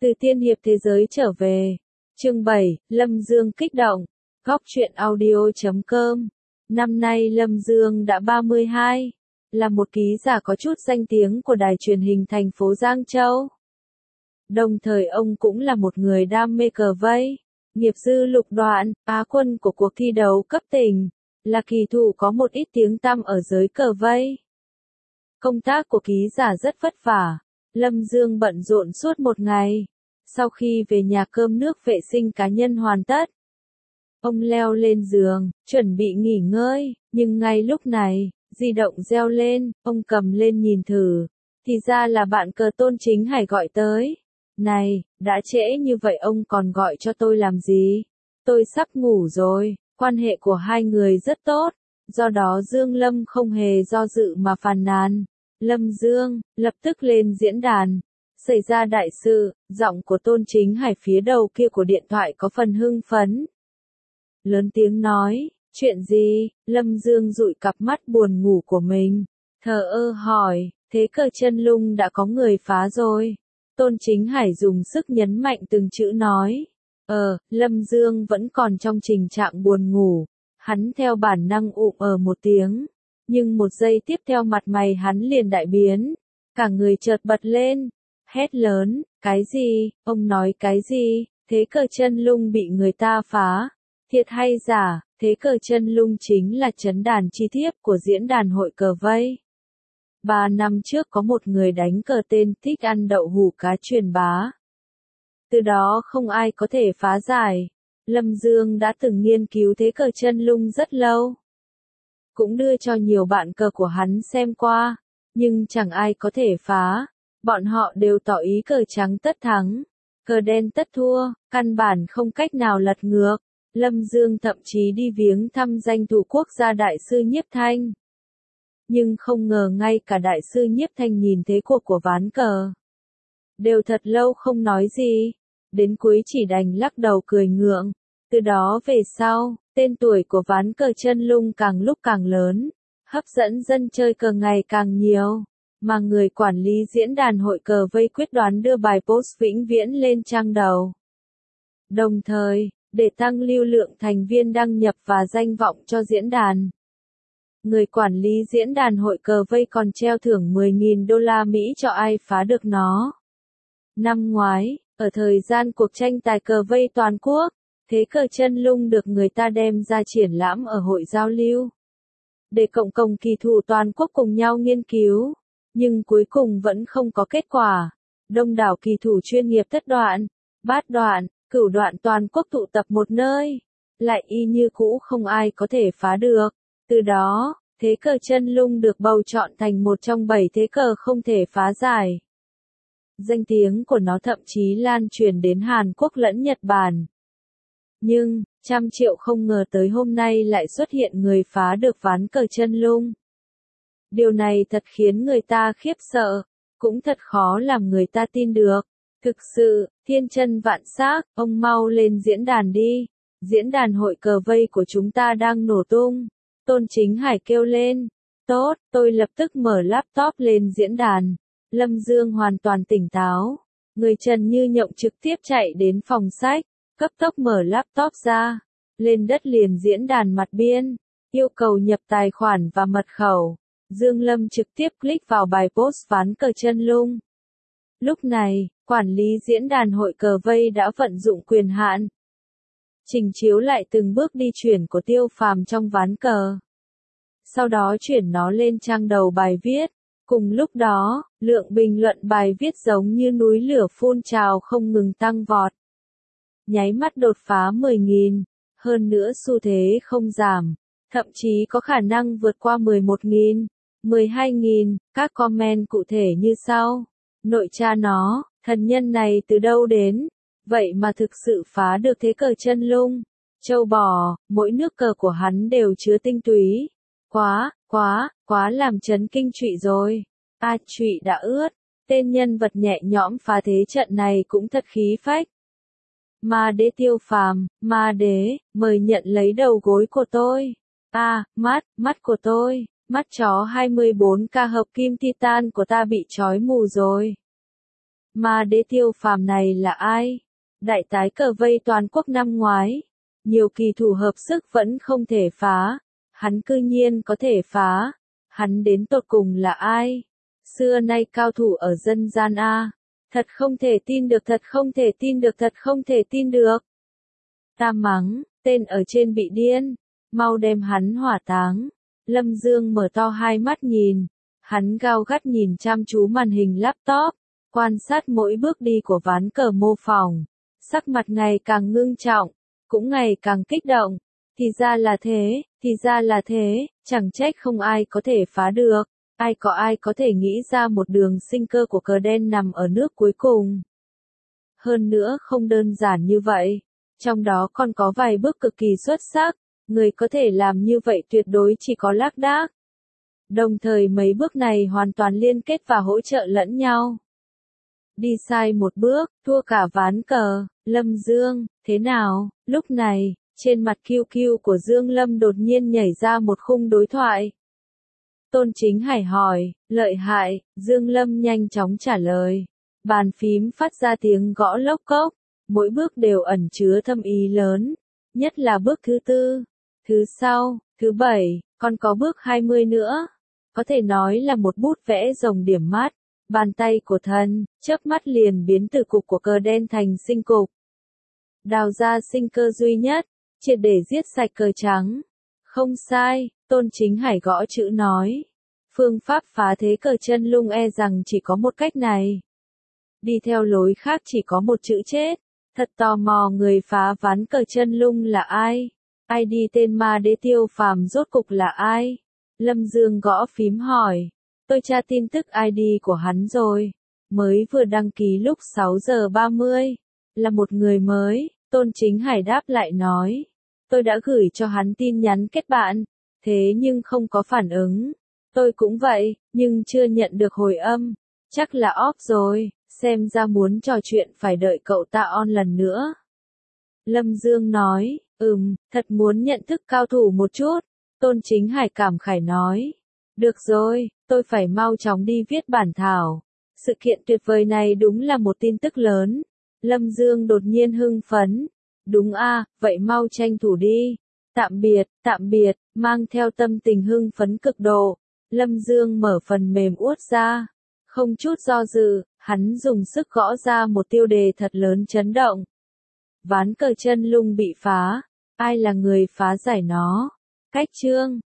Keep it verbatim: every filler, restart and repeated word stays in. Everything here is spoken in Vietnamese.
Từ tiên hiệp thế giới trở về. Chương bảy, Lâm Dương kích động. Góc truyện audio chấm com. Năm nay Lâm Dương đã ba mươi hai, là một ký giả có chút danh tiếng của đài truyền hình thành phố Giang Châu. Đồng thời ông cũng là một người đam mê cờ vây, nghiệp dư lục đoạn, Á quân của cuộc thi đấu cấp tỉnh, là kỳ thủ có một ít tiếng tăm ở giới cờ vây. Công tác của ký giả rất vất vả, Lâm Dương bận rộn suốt một ngày. Sau khi về nhà cơm nước vệ sinh cá nhân hoàn tất, ông leo lên giường, chuẩn bị nghỉ ngơi, nhưng ngay lúc này, di động reo lên, ông cầm lên nhìn thử, thì ra là bạn cờ Tôn Chính Hải gọi tới. Này, đã trễ như vậy ông còn gọi cho tôi làm gì? Tôi sắp ngủ rồi, quan hệ của hai người rất tốt, do đó Dương Lâm không hề do dự mà phàn nàn. Lâm Dương, lập tức lên diễn đàn. Xảy ra đại sự, giọng của Tôn Chính Hải phía đầu kia của điện thoại có phần hưng phấn. Lớn tiếng nói, chuyện gì? Lâm Dương dụi cặp mắt buồn ngủ của mình, thờ ơ hỏi, thế cờ chân lung đã có người phá rồi. Tôn Chính Hải dùng sức nhấn mạnh từng chữ nói. Ờ, Lâm Dương vẫn còn trong tình trạng buồn ngủ, hắn theo bản năng ụm ờ một tiếng, nhưng một giây tiếp theo mặt mày hắn liền đại biến, cả người chợt bật lên, hét lớn, cái gì, ông nói cái gì, thế cờ chân lung bị người ta phá, thiệt hay giả? Thế cờ chân lung chính là trấn đàn chi thiếp của diễn đàn hội cờ vây. Ba năm trước có một người đánh cờ tên thích ăn đậu hủ cá truyền bá. Từ đó không ai có thể phá giải. Lâm Dương đã từng nghiên cứu thế cờ chân lung rất lâu. Cũng đưa cho nhiều bạn cờ của hắn xem qua, nhưng chẳng ai có thể phá. Bọn họ đều tỏ ý cờ trắng tất thắng, cờ đen tất thua, căn bản không cách nào lật ngược. Lâm Dương thậm chí đi viếng thăm danh thủ quốc gia Đại sư Nhiếp Thanh. Nhưng không ngờ ngay cả Đại sư Nhiếp Thanh nhìn thế cuộc của ván cờ, đều thật lâu không nói gì, đến cuối chỉ đành lắc đầu cười ngượng. Từ đó về sau, tên tuổi của ván cờ chân lung càng lúc càng lớn, hấp dẫn dân chơi cờ ngày càng nhiều, mà người quản lý diễn đàn hội cờ vây quyết đoán đưa bài post vĩnh viễn lên trang đầu. Đồng thời, để tăng lưu lượng thành viên đăng nhập và danh vọng cho diễn đàn, người quản lý diễn đàn hội cờ vây còn treo thưởng mười nghìn đô la Mỹ cho ai phá được nó. Năm ngoái, ở thời gian cuộc tranh tài cờ vây toàn quốc, thế cờ chân lung được người ta đem ra triển lãm ở hội giao lưu, để cộng đồng kỳ thủ toàn quốc cùng nhau nghiên cứu, nhưng cuối cùng vẫn không có kết quả. Đông đảo kỳ thủ chuyên nghiệp thất đoạn, bát đoạn, cửu đoạn toàn quốc tụ tập một nơi, lại y như cũ không ai có thể phá được. Từ đó, thế cờ chân lung được bầu chọn thành một trong bảy thế cờ không thể phá giải. Danh tiếng của nó thậm chí lan truyền đến Hàn Quốc lẫn Nhật Bản. Nhưng, trăm triệu không ngờ tới hôm nay lại xuất hiện người phá được ván cờ chân lung. Điều này thật khiến người ta khiếp sợ, cũng thật khó làm người ta tin được. Thực sự, thiên chân vạn xác, ông mau lên diễn đàn đi. Diễn đàn hội cờ vây của chúng ta đang nổ tung. Tôn Chính Hải kêu lên. Tốt, tôi lập tức mở laptop lên diễn đàn. Lâm Dương hoàn toàn tỉnh táo. Người trần như nhộng trực tiếp chạy đến phòng sách, cấp tốc mở laptop ra. Lên đất liền diễn đàn mặt biên, yêu cầu nhập tài khoản và mật khẩu. Dương Lâm trực tiếp click vào bài post ván cờ chân lung. Lúc này, quản lý diễn đàn hội cờ vây đã vận dụng quyền hạn, trình chiếu lại từng bước đi chuyển của Tiêu Phàm trong ván cờ. Sau đó chuyển nó lên trang đầu bài viết. Cùng lúc đó, lượng bình luận bài viết giống như núi lửa phun trào không ngừng tăng vọt. Nháy mắt đột phá mười nghìn, hơn nữa xu thế không giảm, thậm chí có khả năng vượt qua mười một nghìn, mười hai nghìn, các comment cụ thể như sau. Nội cha nó, thần nhân này từ đâu đến? Vậy mà thực sự phá được thế cờ chân lung. Châu bò, mỗi nước cờ của hắn đều chứa tinh túy. Quá, quá, quá làm chấn kinh trụy rồi. A trụy đã ướt. Tên nhân vật nhẹ nhõm phá thế trận này cũng thật khí phách. Ma đế Tiêu Phàm, ma đế, mời nhận lấy đầu gối của tôi. A, à, mắt, mắt của tôi, mắt chó hai mươi bốn K hợp kim titan của ta bị trói mù rồi. Mà đế Tiêu Phàm này là ai? Đại tái cờ vây toàn quốc năm ngoái. Nhiều kỳ thủ hợp sức vẫn không thể phá. Hắn cư nhiên có thể phá. Hắn đến tột cùng là ai? Xưa nay cao thủ ở dân gian A. Thật không thể tin được, thật không thể tin được, thật không thể tin được. Ta mắng, tên ở trên bị điên. Mau đem hắn hỏa táng. Lâm Dương mở to hai mắt nhìn. Hắn gao gắt nhìn chăm chú màn hình laptop. Quan sát mỗi bước đi của ván cờ mô phỏng. Sắc mặt ngày càng ngưng trọng. Cũng ngày càng kích động. Thì ra là thế, thì ra là thế, chẳng trách không ai có thể phá được. Ai có ai có thể nghĩ ra một đường sinh cơ của cờ đen nằm ở nước cuối cùng. Hơn nữa không đơn giản như vậy. Trong đó còn có vài bước cực kỳ xuất sắc. Người có thể làm như vậy tuyệt đối chỉ có Lác Đác. Đồng thời mấy bước này hoàn toàn liên kết và hỗ trợ lẫn nhau. Đi sai một bước, thua cả ván cờ. Lâm Dương, thế nào? Lúc này, trên mặt Q Q của Dương Lâm đột nhiên nhảy ra một khung đối thoại. Tôn Chính Hải hỏi, lợi hại, Dương Lâm nhanh chóng trả lời. Bàn phím phát ra tiếng gõ lốc cốc, mỗi bước đều ẩn chứa thâm ý lớn, nhất là bước thứ tư, thứ sau, thứ bảy, còn có bước hai mươi nữa. Có thể nói là một bút vẽ rồng điểm mắt, bàn tay của thần, chớp mắt liền biến từ cục của cờ đen thành sinh cục. Đào ra sinh cơ duy nhất, triệt để giết sạch cờ trắng. Không sai, Tôn Chính Hải gõ chữ nói. Phương pháp phá thế cờ chân lung e rằng chỉ có một cách này. Đi theo lối khác chỉ có một chữ chết. Thật tò mò người phá ván cờ chân lung là ai? i đê tên ma đế Tiêu Phàm rốt cục là ai? Lâm Dương gõ phím hỏi. Tôi tra tin tức i đê của hắn rồi. Mới vừa đăng ký lúc sáu giờ ba mươi. Là một người mới, Tôn Chính Hải đáp lại nói. Tôi đã gửi cho hắn tin nhắn kết bạn, thế nhưng không có phản ứng. Tôi cũng vậy, nhưng chưa nhận được hồi âm. Chắc là off rồi, xem ra muốn trò chuyện phải đợi cậu ta on lần nữa. Lâm Dương nói, ừm, thật muốn nhận thức cao thủ một chút. Tôn Chính Hải cảm khải nói. Được rồi, tôi phải mau chóng đi viết bản thảo. Sự kiện tuyệt vời này đúng là một tin tức lớn. Lâm Dương đột nhiên hưng phấn. Đúng a, vậy mau tranh thủ đi. Tạm biệt, tạm biệt, mang theo tâm tình hưng phấn cực độ. Lâm Dương mở phần mềm uốt ra. Không chút do dự, hắn dùng sức gõ ra một tiêu đề thật lớn chấn động. Ván cờ chân lung bị phá. Ai là người phá giải nó? Cách chương.